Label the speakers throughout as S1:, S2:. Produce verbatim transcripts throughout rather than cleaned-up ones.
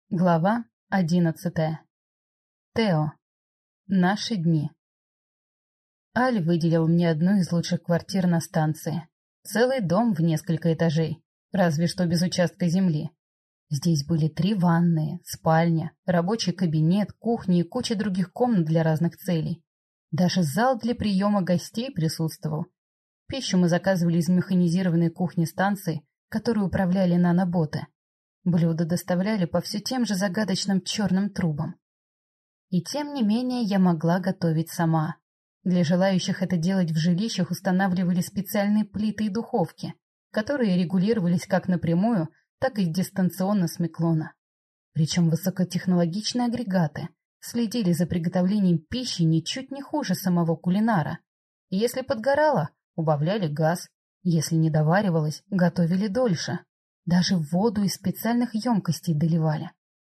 S1: Глава одиннадцатая. Тео. Наши дни. Аль выделил мне одну из лучших квартир на станции. Целый дом в несколько этажей, разве что без участка земли. Здесь были три ванные, спальня, рабочий кабинет, кухня и куча других комнат для разных целей. Даже зал для приема гостей присутствовал. Пищу мы заказывали из механизированной кухни станции, которую управляли наноботы. Блюда доставляли по все тем же загадочным черным трубам. И тем не менее я могла готовить сама. Для желающих это делать в жилищах устанавливали специальные плиты и духовки, которые регулировались как напрямую, так и дистанционно с Меклона. Причем высокотехнологичные агрегаты следили за приготовлением пищи ничуть не хуже самого кулинара. Если подгорало, убавляли газ, если не доваривалось, готовили дольше. Даже воду из специальных емкостей доливали.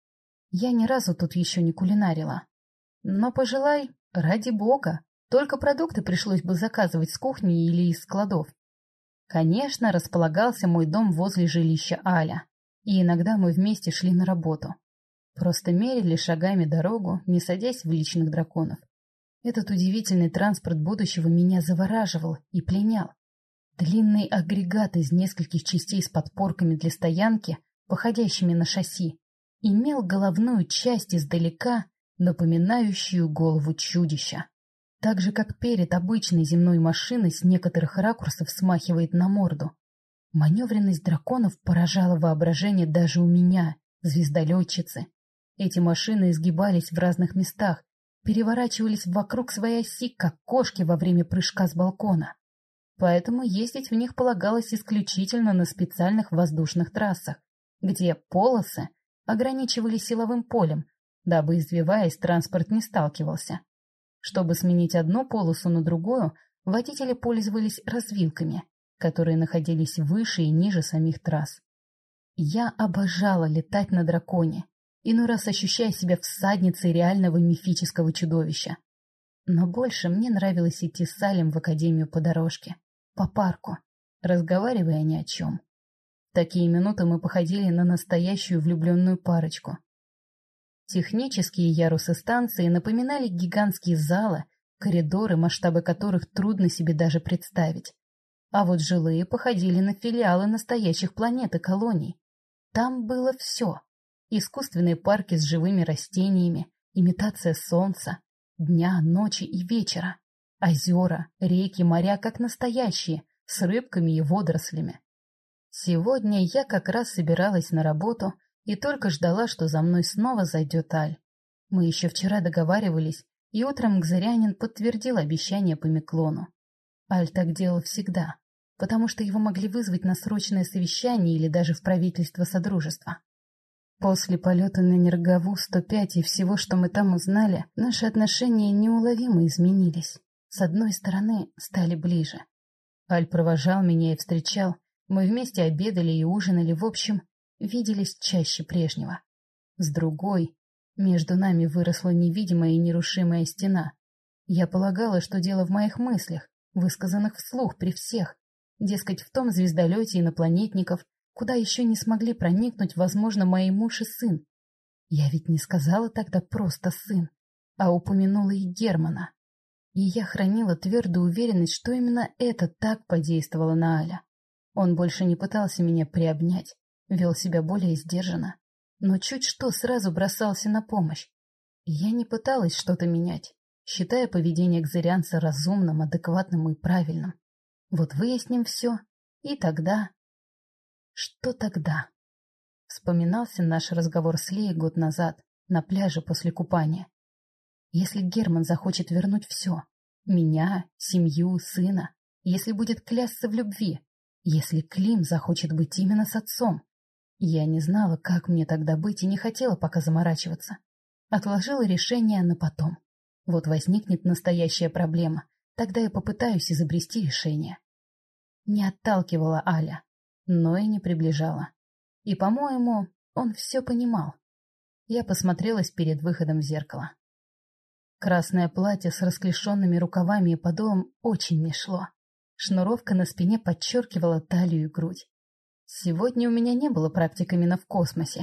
S1: Я ни разу тут еще не кулинарила. Но, пожелай, ради бога, только продукты пришлось бы заказывать с кухни или из складов. Конечно, располагался мой дом возле жилища Аля, и иногда мы вместе шли на работу. Просто мерили шагами дорогу, не садясь в личных драконов. Этот удивительный транспорт будущего меня завораживал и пленял. Длинный агрегат из нескольких частей с подпорками для стоянки, походящими на шасси, имел головную часть издалека, напоминающую голову чудища. Так же, как перед обычной земной машиной с некоторых ракурсов смахивает на морду. Маневренность драконов поражала воображение даже у меня, звездолетчицы. Эти машины изгибались в разных местах, переворачивались вокруг своей оси, как кошки во время прыжка с балкона. Поэтому ездить в них полагалось исключительно на специальных воздушных трассах, где полосы ограничивали силовым полем, дабы, извиваясь, транспорт не сталкивался. Чтобы сменить одну полосу на другую, водители пользовались развилками, которые находились выше и ниже самих трасс. Я обожала летать на драконе, иной раз ощущая себя всадницей реального мифического чудовища. Но больше мне нравилось идти с Салем в академию по дорожке, по парку, разговаривая ни о чем. В такие минуты мы походили на настоящую влюбленную парочку. Технические ярусы станции напоминали гигантские залы, коридоры, масштабы которых трудно себе даже представить. А вот жилые походили на филиалы настоящих планет и колоний. Там было все. Искусственные парки с живыми растениями, имитация солнца, дня, ночи и вечера. Озера, реки, моря как настоящие, с рыбками и водорослями. Сегодня я как раз собиралась на работу и только ждала, что за мной снова зайдет Аль. Мы еще вчера договаривались, и утром Гзырянин подтвердил обещание по Меклону. Аль так делал всегда, потому что его могли вызвать на срочное совещание или даже в правительство Содружества. После полета на Нергаву сто пять и всего, что мы там узнали, наши отношения неуловимо изменились. С одной стороны, стали ближе. Аль провожал меня и встречал, мы вместе обедали и ужинали, в общем, виделись чаще прежнего. С другой, между нами выросла невидимая и нерушимая стена. Я полагала, что дело в моих мыслях, высказанных вслух при всех, дескать, в том звездолете инопланетников, куда еще не смогли проникнуть, возможно, мои муж и сын. Я ведь не сказала тогда просто сын, а упомянула и Германа. И я хранила твердую уверенность, что именно это так подействовало на Аля. Он больше не пытался меня приобнять, вел себя более сдержанно, но чуть что сразу бросался на помощь. И я не пыталась что-то менять, считая поведение кзырянца разумным, адекватным и правильным. Вот выясним все, и тогда... Что тогда? Вспоминался наш разговор с Леей год назад, на пляже после купания. Если Герман захочет вернуть все — меня, семью, сына, если будет клясться в любви, если Клим захочет быть именно с отцом. Я не знала, как мне тогда быть, и не хотела пока заморачиваться. Отложила решение на потом. Вот возникнет настоящая проблема, тогда я попытаюсь изобрести решение. Не отталкивала Аля, но и не приближала. И, по-моему, он все понимал. Я посмотрелась перед выходом в зеркало. Красное платье с расклешенными рукавами и подолом очень мне шло. Шнуровка на спине подчеркивала талию и грудь. Сегодня у меня не было практик именно в космосе,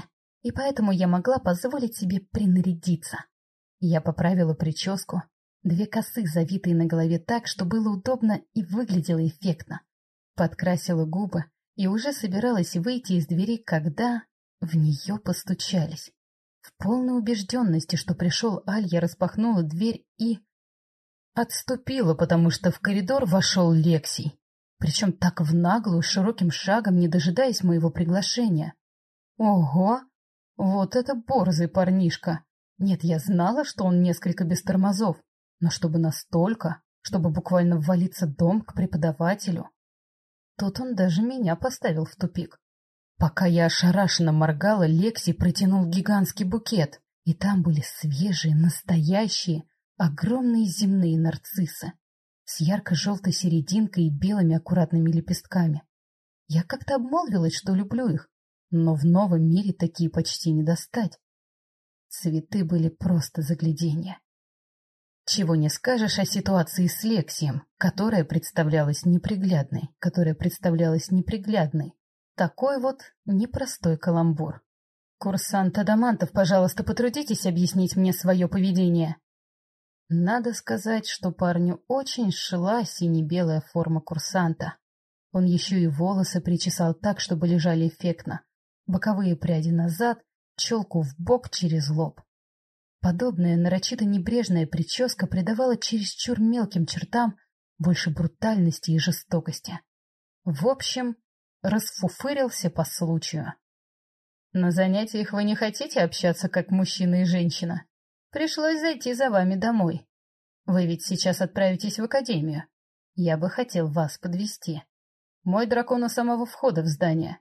S1: и поэтому я могла позволить себе принарядиться. Я поправила прическу, две косы, завитые на голове так, что было удобно и выглядело эффектно. Подкрасила губы и уже собиралась выйти из двери, когда в нее постучались. В полной убежденности, что пришел Аль, я распахнула дверь и... отступила, потому что в коридор вошел Лексий, причем так в наглую, широким шагом, не дожидаясь моего приглашения. Ого! Вот это борзый парнишка! Нет, я знала, что он несколько без тормозов, но чтобы настолько, чтобы буквально ввалиться в дом к преподавателю. Тут он даже меня поставил в тупик. Пока я ошарашенно моргала, Лексий протянул гигантский букет, и там были свежие, настоящие, огромные земные нарциссы с ярко-желтой серединкой и белыми аккуратными лепестками. Я как-то обмолвилась, что люблю их, но в новом мире такие почти не достать. Цветы были просто загляденье. Чего не скажешь о ситуации с Лексием, которая представлялась неприглядной, которая представлялась неприглядной. Такой вот непростой каламбур. «Курсант Адамантов, пожалуйста, потрудитесь объяснить мне свое поведение». Надо сказать, что парню очень шла сине-белая форма курсанта. Он еще и волосы причесал так, чтобы лежали эффектно. Боковые пряди назад, челку вбок через лоб. Подобная нарочито небрежная прическа придавала чересчур мелким чертам больше брутальности и жестокости. В общем, расфуфырился по случаю. На занятиях вы не хотите общаться как мужчина и женщина? Пришлось зайти за вами домой. Вы ведь сейчас отправитесь в академию. Я бы хотел вас подвести. Мой дракон у самого входа в здание.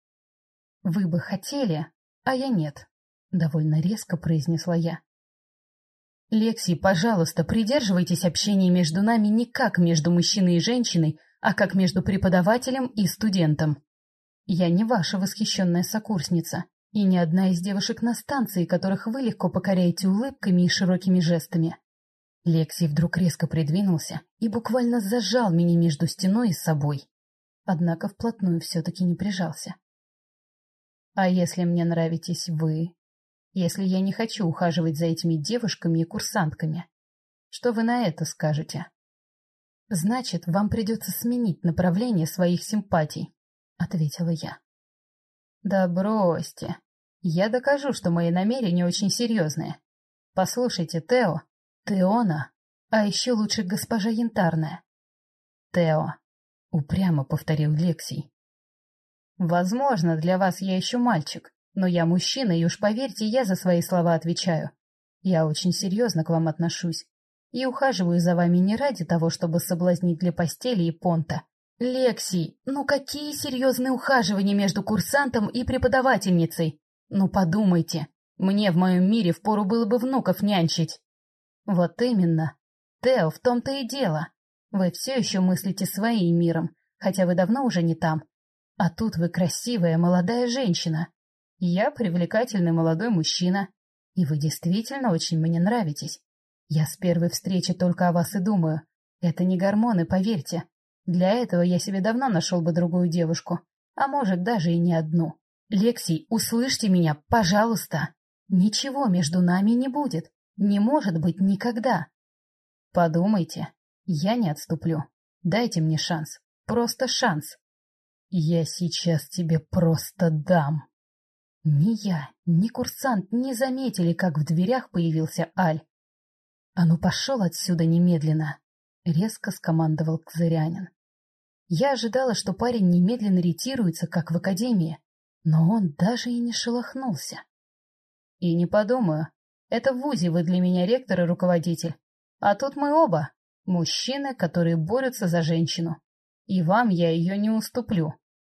S1: Вы бы хотели, а я нет, — довольно резко произнесла я. Лексий, пожалуйста, придерживайтесь общения между нами не как между мужчиной и женщиной, а как между преподавателем и студентом. Я не ваша восхищенная сокурсница и не одна из девушек на станции, которых вы легко покоряете улыбками и широкими жестами. Лексий вдруг резко придвинулся и буквально зажал меня между стеной и собой. Однако вплотную все-таки не прижался. А если мне нравитесь вы? Если я не хочу ухаживать за этими девушками и курсантками? Что вы на это скажете? Значит, вам придется сменить направление своих симпатий, — ответила я. Да бросьте. Я докажу, что мои намерения очень серьезные. Послушайте, Тео, Теона, а еще лучше госпожа Янтарная. Тео, — упрямо повторил Лексий. Возможно, для вас я еще мальчик, но я мужчина, и уж поверьте, я за свои слова отвечаю. Я очень серьезно к вам отношусь и ухаживаю за вами не ради того, чтобы соблазнить для постели и понта. Лексий, ну какие серьезные ухаживания между курсантом и преподавательницей? Ну подумайте, мне в моем мире впору было бы внуков нянчить. Вот именно. Тео, в том-то и дело. Вы все еще мыслите своим миром, хотя вы давно уже не там. А тут вы красивая молодая женщина. Я привлекательный молодой мужчина. И вы действительно очень мне нравитесь. Я с первой встречи только о вас и думаю. Это не гормоны, поверьте. Для этого я себе давно нашел бы другую девушку. А может, даже и не одну. Лексий, услышьте меня, пожалуйста. Ничего между нами не будет. Не может быть никогда. Подумайте. Я не отступлю. Дайте мне шанс. Просто шанс. Я сейчас тебе просто дам. Ни я, ни курсант не заметили, как в дверях появился Аль. «А ну пошел отсюда немедленно!» — резко скомандовал Кзырянин. Я ожидала, что парень немедленно ретируется, как в академии, но он даже и не шелохнулся. «И не подумаю. Это в вузе вы для меня ректор и руководитель. А тут мы оба — мужчины, которые борются за женщину. И вам я ее не уступлю».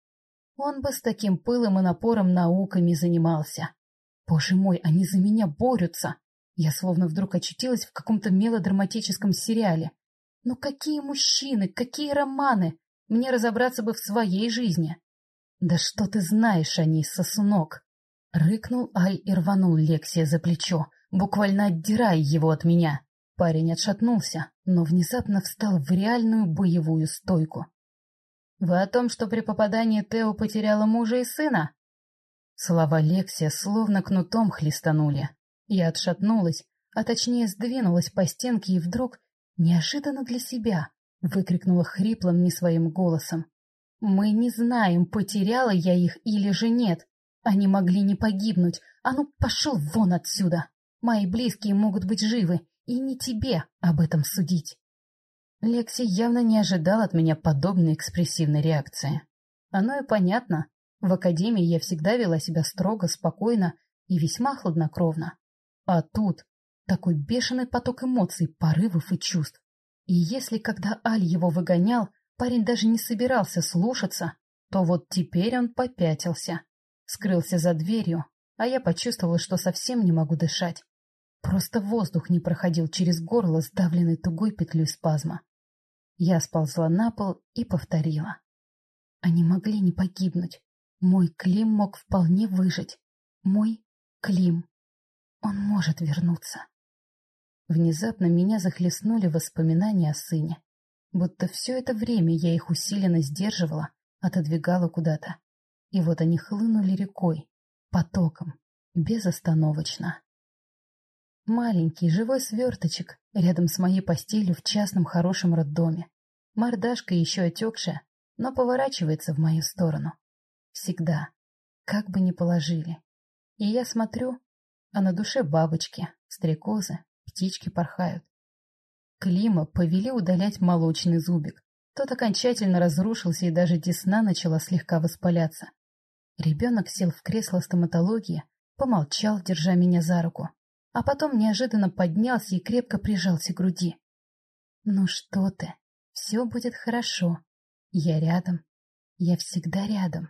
S1: Он бы с таким пылом и напором науками занимался. Боже мой, они за меня борются. Я словно вдруг очутилась в каком-то мелодраматическом сериале. Ну какие мужчины, какие романы? Мне разобраться бы в своей жизни. Да что ты знаешь о ней, сосунок? Рыкнул Аль и рванул Лексия за плечо, буквально отдирая его от меня. Парень отшатнулся, но внезапно встал в реальную боевую стойку. «Вы о том, что при попадании Тео потеряла мужа и сына?» Слова Лексия словно кнутом хлестанули. Я отшатнулась, а точнее сдвинулась по стенке и вдруг, неожиданно для себя, выкрикнула хриплым не своим голосом. «Мы не знаем, потеряла я их или же нет. Они могли не погибнуть. А ну, пошел вон отсюда! Мои близкие могут быть живы, и не тебе об этом судить!» Лекси явно не ожидал от меня подобной экспрессивной реакции. Оно и понятно. В академии я всегда вела себя строго, спокойно и весьма хладнокровно. А тут такой бешеный поток эмоций, порывов и чувств. И если, когда Аль его выгонял, парень даже не собирался слушаться, то вот теперь он попятился, скрылся за дверью, а я почувствовала, что совсем не могу дышать. Просто воздух не проходил через горло, сдавленный тугой петлей спазма. Я сползла на пол и повторила. Они могли не погибнуть. Мой Клим мог вполне выжить. Мой Клим. Он может вернуться. Внезапно меня захлестнули воспоминания о сыне. Будто все это время я их усиленно сдерживала, отодвигала куда-то. И вот они хлынули рекой, потоком, безостановочно. Маленький живой сверточек рядом с моей постелью в частном хорошем роддоме. Мордашка еще отекшая, но поворачивается в мою сторону. Всегда, как бы ни положили. И я смотрю, а на душе бабочки, стрекозы, птички порхают. Клима повели удалять молочный зубик. Тот окончательно разрушился, и даже десна начала слегка воспаляться. Ребенок сел в кресло стоматологии, помолчал, держа меня за руку, а потом неожиданно поднялся и крепко прижался к груди. «Ну что ты, все будет хорошо. Я рядом. Я всегда рядом».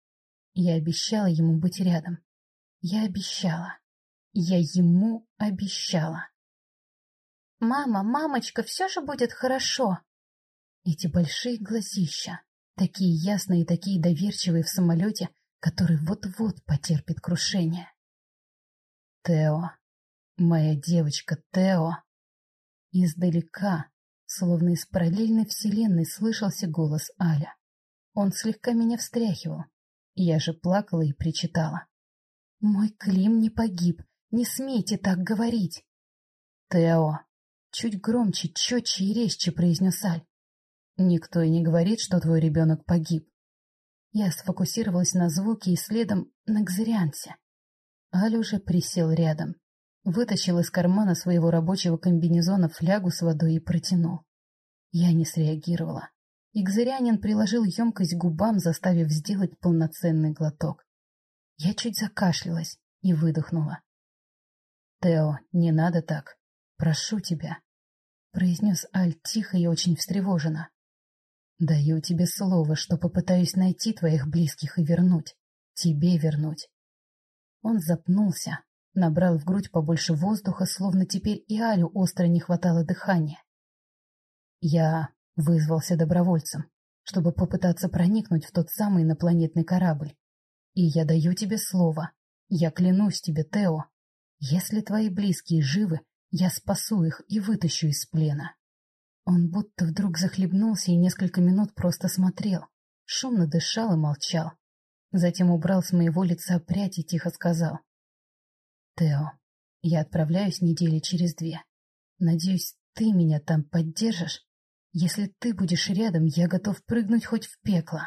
S1: Я обещала ему быть рядом. Я обещала. Я ему обещала. «Мама, мамочка, все же будет хорошо!» Эти большие глазища, такие ясные и такие доверчивые в самолете, который вот-вот потерпит крушение. «Тео, моя девочка Тео!» Издалека, словно из параллельной вселенной, слышался голос Аля. Он слегка меня встряхивал. Я же плакала и причитала. «Мой Клим не погиб, не смейте так говорить!» «Тео!» Чуть громче, четче и резче произнес Аль. «Никто и не говорит, что твой ребенок погиб». Я сфокусировалась на звуке и следом на Кзариансе. Аль уже присел рядом, вытащил из кармана своего рабочего комбинезона флягу с водой и протянул. Я не среагировала. И Кзарианин приложил емкость к губам, заставив сделать полноценный глоток. Я чуть закашлялась и выдохнула. «Тео, не надо так. Прошу тебя», — произнес Аль тихо и очень встревоженно. «Даю тебе слово, что попытаюсь найти твоих близких и вернуть. Тебе вернуть». Он запнулся, набрал в грудь побольше воздуха, словно теперь и Алю остро не хватало дыхания. Я вызвался добровольцем, чтобы попытаться проникнуть в тот самый инопланетный корабль. И я даю тебе слово, я клянусь тебе, Тео, если твои близкие живы, я спасу их и вытащу из плена. Он будто вдруг захлебнулся и несколько минут просто смотрел, шумно дышал и молчал. Затем убрал с моего лица прядь и тихо сказал. «Тео, я отправляюсь недели через две. Надеюсь, ты меня там поддержишь? Если ты будешь рядом, я готов прыгнуть хоть в пекло».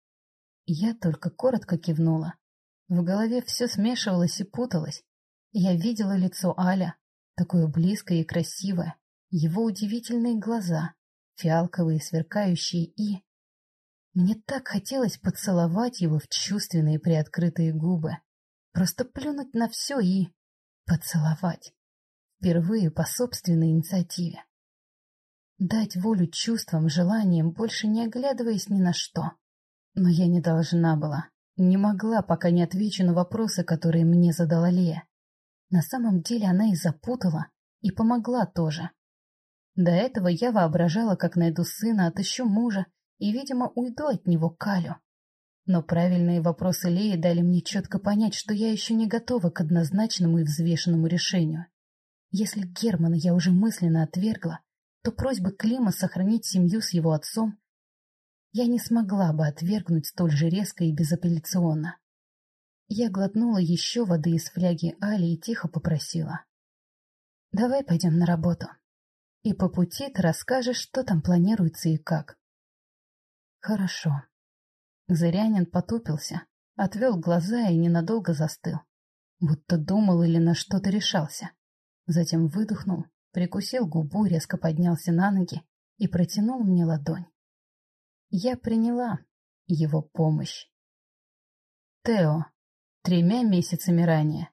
S1: Я только коротко кивнула. В голове все смешивалось и путалось. Я видела лицо Аля, такое близкое и красивое, его удивительные глаза, фиалковые, сверкающие, и... Мне так хотелось поцеловать его в чувственные приоткрытые губы, просто плюнуть на все и... поцеловать. Впервые по собственной инициативе. Дать волю чувствам, желаниям, больше не оглядываясь ни на что. Но я не должна была, не могла, пока не отвечу на вопросы, которые мне задала Лея. На самом деле она и запутала, и помогла тоже. До этого я воображала, как найду сына, отыщу мужа и, видимо, уйду от него к Алю. Но правильные вопросы Леи дали мне четко понять, что я еще не готова к однозначному и взвешенному решению. Если Германа я уже мысленно отвергла, то просьбы Клима сохранить семью с его отцом я не смогла бы отвергнуть столь же резко и безапелляционно. Я глотнула еще воды из фляги Али и тихо попросила. «Давай пойдем на работу. И по пути ты расскажешь, что там планируется и как». «Хорошо». Зырянин потупился, отвел глаза и ненадолго застыл, будто думал или на что-то решался. Затем выдохнул, прикусил губу, резко поднялся на ноги и протянул мне ладонь. Я приняла его помощь. Тео. Тремя месяцами ранее.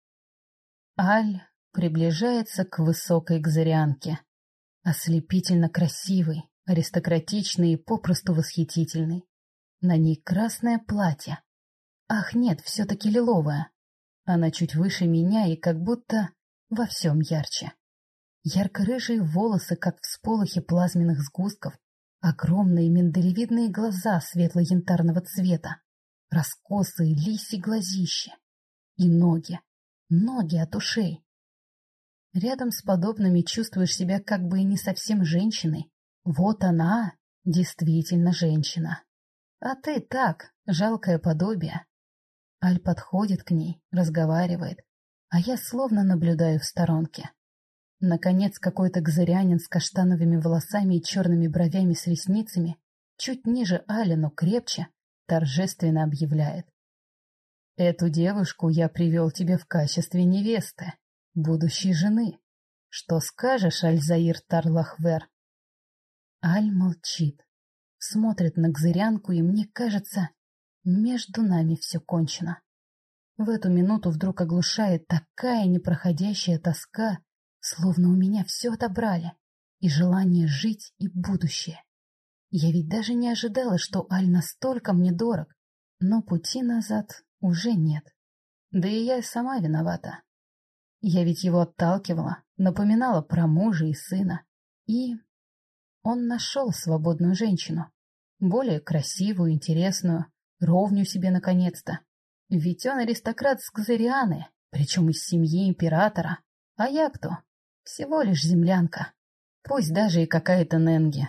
S1: Аль приближается к высокой кзарианке. Ослепительно красивый, аристократичный и попросту восхитительный. На ней красное платье. Ах, нет, все-таки лиловое. Она чуть выше меня и как будто во всем ярче. Ярко-рыжие волосы, как всполохи плазменных сгустков, огромные миндалевидные глаза светло-янтарного цвета, раскосые лисьи глазища и ноги, ноги от ушей. Рядом с подобными чувствуешь себя как бы и не совсем женщиной. Вот она, действительно женщина. А ты так, жалкое подобие. Аль подходит к ней, разговаривает, а я словно наблюдаю в сторонке. Наконец какой-то кзырянин с каштановыми волосами и черными бровями с ресницами, чуть ниже Али, но крепче, торжественно объявляет. «Эту девушку я привел тебе в качестве невесты, будущей жены. Что скажешь, Аль-Заир Тарлахвер?» Аль молчит, смотрит на кзырянку, и мне кажется, между нами все кончено. В эту минуту вдруг оглушает такая непроходящая тоска, словно у меня все отобрали, и желание жить, и будущее. Я ведь даже не ожидала, что Аль настолько мне дорог, но пути назад уже нет. Да и я сама виновата. Я ведь его отталкивала, напоминала про мужа и сына, и... Он нашел свободную женщину, более красивую, интересную, ровню себе наконец-то. Ведь он аристократ с Кзарианы, причем из семьи императора. А я кто? Всего лишь землянка. Пусть даже и какая-то Ненги.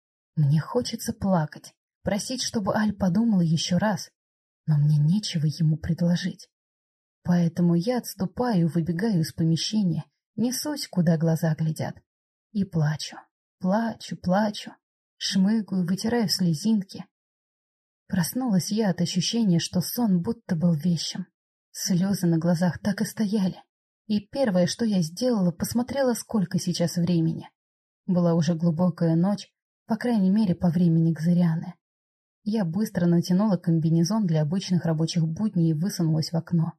S1: Мне хочется плакать, просить, чтобы Аль подумала еще раз, но мне нечего ему предложить. Поэтому я отступаю, выбегаю из помещения, несусь, куда глаза глядят, и плачу. Плачу, плачу, шмыгаю, вытираю слезинки. Проснулась я от ощущения, что сон будто был вещим. Слезы на глазах так и стояли. И первое, что я сделала, посмотрела, сколько сейчас времени. Была уже глубокая ночь, по крайней мере, по времени Кзарианы. Я быстро натянула комбинезон для обычных рабочих будней и высунулась в окно.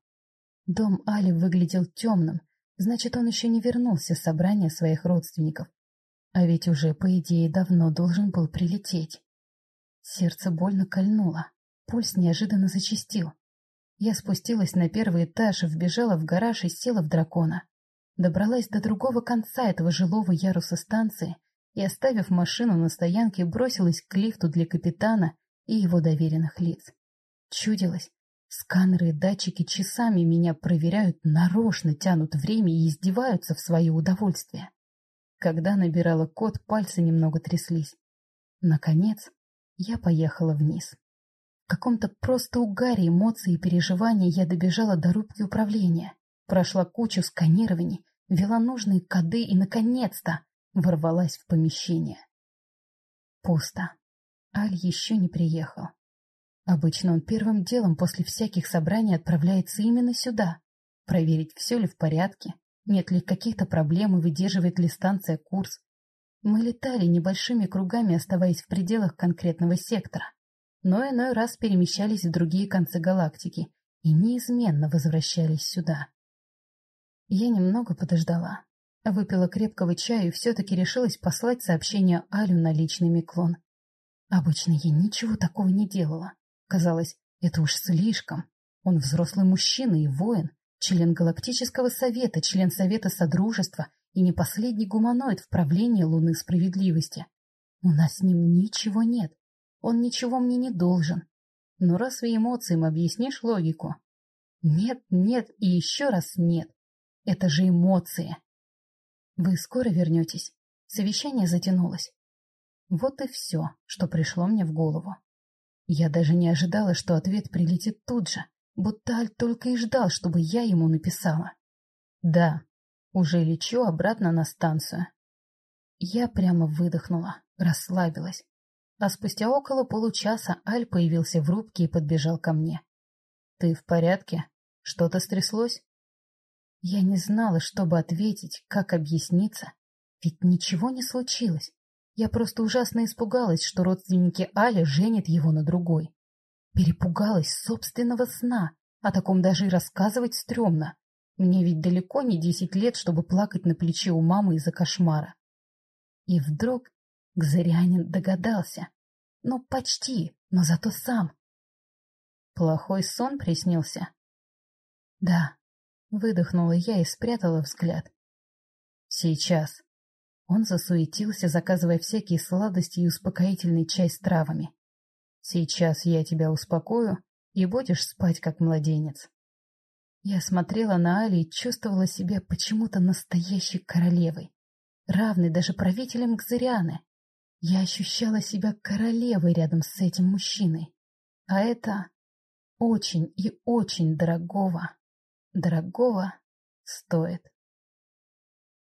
S1: Дом Али выглядел темным, значит, он еще не вернулся с собрания своих родственников. А ведь уже, по идее, давно должен был прилететь. Сердце больно кольнуло, пульс неожиданно зачастил. Я спустилась на первый этаж, вбежала в гараж и села в дракона. Добралась до другого конца этого жилого яруса станции и, оставив машину на стоянке, бросилась к лифту для капитана и его доверенных лиц. Чудилось, сканеры и датчики часами меня проверяют, нарочно тянут время и издеваются в свое удовольствие. Когда набирала код, пальцы немного тряслись. Наконец, я поехала вниз. В каком-то просто угаре эмоций и переживаний я добежала до рубки управления, прошла кучу сканирований, ввела нужные коды и, наконец-то, ворвалась в помещение. Пусто. Аль еще не приехал. Обычно он первым делом после всяких собраний отправляется именно сюда, проверить, все ли в порядке, нет ли каких-то проблем и выдерживает ли станция курс. Мы летали небольшими кругами, оставаясь в пределах конкретного сектора, но иной раз перемещались в другие концы галактики и неизменно возвращались сюда. Я немного подождала, выпила крепкого чая и все-таки решилась послать сообщение Алю на личный миклон. Обычно я ничего такого не делала. Казалось, это уж слишком. Он взрослый мужчина и воин, член Галактического совета, член Совета Содружества и не последний гуманоид в правлении Луны Справедливости. У нас с ним ничего нет. Он ничего мне не должен. Но разве эмоциям объяснишь логику? Нет, нет и еще раз нет. Это же эмоции. Вы скоро вернетесь? Совещание затянулось. Вот и все, что пришло мне в голову. Я даже не ожидала, что ответ прилетит тут же, будто Аль только и ждал, чтобы я ему написала. Да, уже лечу обратно на станцию. Я прямо выдохнула, расслабилась. А спустя около получаса Аль появился в рубке и подбежал ко мне. «Ты в порядке? Что-то стряслось?» Я не знала, что бы ответить, как объясниться. Ведь ничего не случилось. Я просто ужасно испугалась, что родственники Аля женят его на другой. Перепугалась собственного сна. О таком даже и рассказывать стрёмно. Мне ведь далеко не десять лет, чтобы плакать на плече у мамы из-за кошмара. И вдруг Гзырянин догадался. Ну, почти, но зато сам. Плохой сон приснился? Да. Выдохнула я и спрятала взгляд. Сейчас. Он засуетился, заказывая всякие сладости и успокоительный чай с травами. Сейчас я тебя успокою, и будешь спать, как младенец. Я смотрела на Али и чувствовала себя почему-то настоящей королевой, равной даже правителям Гзыряны. Я ощущала себя королевой рядом с этим мужчиной. А это очень и очень дорогого, дорогого стоит.